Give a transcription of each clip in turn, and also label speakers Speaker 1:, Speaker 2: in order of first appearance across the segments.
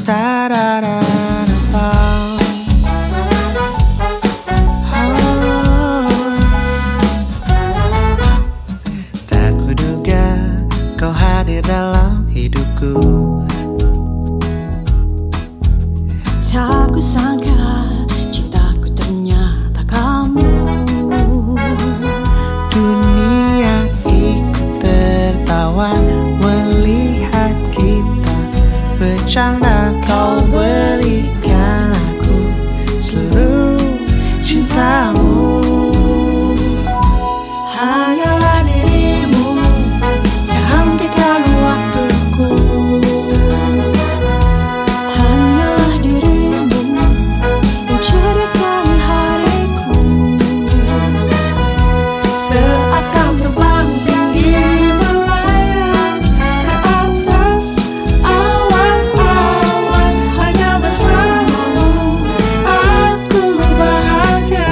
Speaker 1: Tak kuduga kau hadir dalam hidupku.
Speaker 2: Tak kusangka cintaku ternyata kamu.
Speaker 1: Dunia ikut tertawa melihat kita bercanda. Kau berikan aku seluruh cintamu.
Speaker 2: Hanyalah dirimu yang hentikan waktuku. Hanyalah dirimu yang cerahkan hariku. Seakan terbang tinggi melayang ke atas awan-awan. Hanya bersamamu aku bahagia.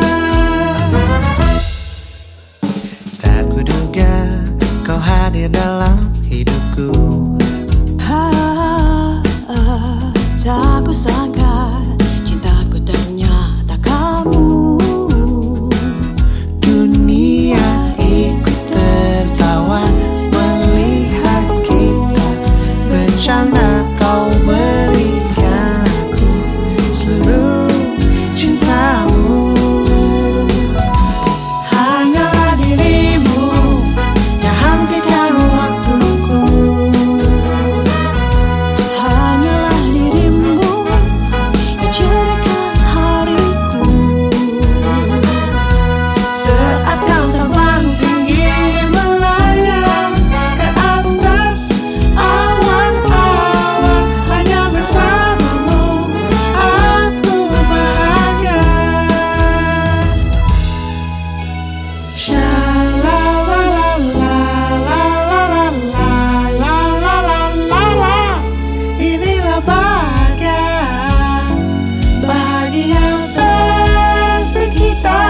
Speaker 1: Tak kuduga kau hadir dalam hidupku.
Speaker 2: Tak kusangka cintaku ternyata kamu.
Speaker 1: Dunia ikut tertawa melihat kita bercanda. Kau berikan aku seluruh cintamu.
Speaker 2: Hanyalah dirimu yang hentikan waktuku. Hanyalah dirimu yang cerahkan hariku. Seakan terbang tinggi melayang ke atas awan-awan. Hanya bersamamu aku bahagia.
Speaker 1: Inilah bahagia,
Speaker 2: Bahagia versi kita.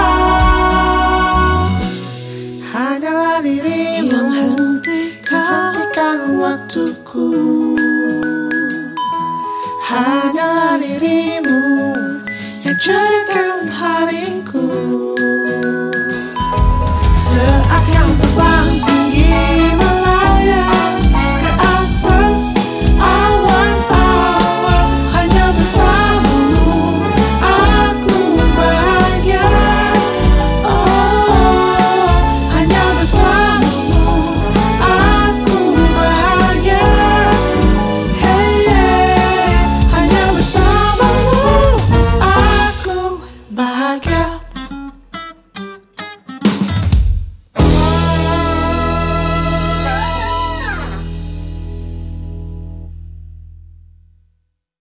Speaker 1: hanyalah dirimu
Speaker 2: Yang hentikan
Speaker 1: waktuku. Hanyalah dirimu yang cerahkan hariku.
Speaker 2: seakan terbang tinggi melayang ke atas awan-awan. Hanya bersamamu aku bahagia. Oh, hanya bersamamu aku bahagia. Hey, hey, hanya bersamamu aku bahagia.